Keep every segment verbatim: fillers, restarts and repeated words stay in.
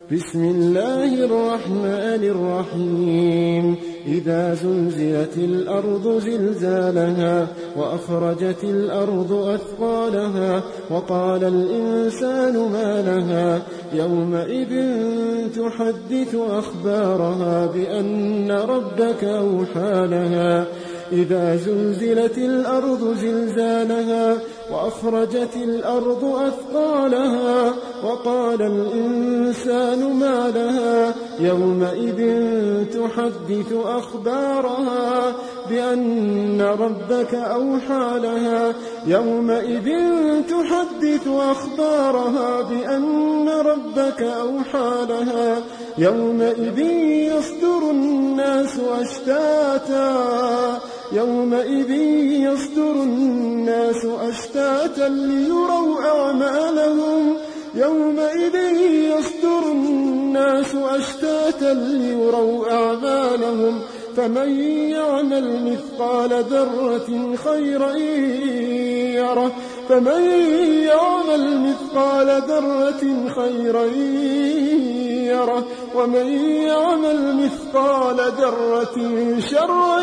بسم الله الرحمن الرحيم إذا زلزلت الأرض زلزالها وأخرجت الأرض أثقالها وقال الإنسان ما لها يومئذ تحدث أخبارها بأن ربك أوحى لها إذا زلزلت الأرض زلزالها وأخرجت الأرض أثقالها وقال الإنسان ما لها يومئذ تحدث أخبارها بأن ربك أوحى لها يومئذ تحدث أخبارها بأن ربك أوحى لها يومئذ يصدر الناس أشتاتا يومئذ يصدر الناس أشتاتا ليروا أعمالهم يومئذ يصدر الناس أشتاتا ليروا أعمالهم فمن يعمل مثقال ذرة خيرا يره فمن يعمل مثقال ذرة خيرا يره ومن يعمل مثقال ذرة شرا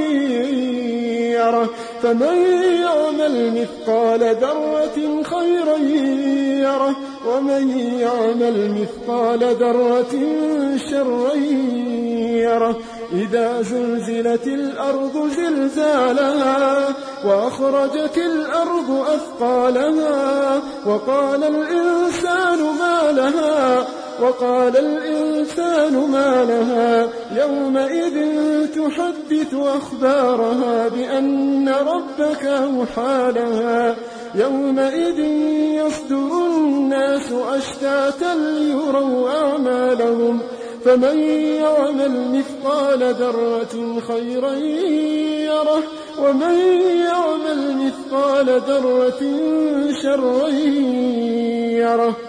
يره فمن يعمل مثقال ذرة خيرا يره ومن يعمل مثقال ذرة شرا يره إذا زلزلت الأرض زلزالها وأخرجت الأرض أثقالها وقال الإنسان ما لها وقال الإنسان ما لها يومئذ تحدث أخبارها بأن ربك أوحى لها يومئذ يصدر الناس أشتاتا ليروا أعمالهم فمن يعمل مثقال ذرة خيرا يره ومن يعمل مثقال ذرة شرا يره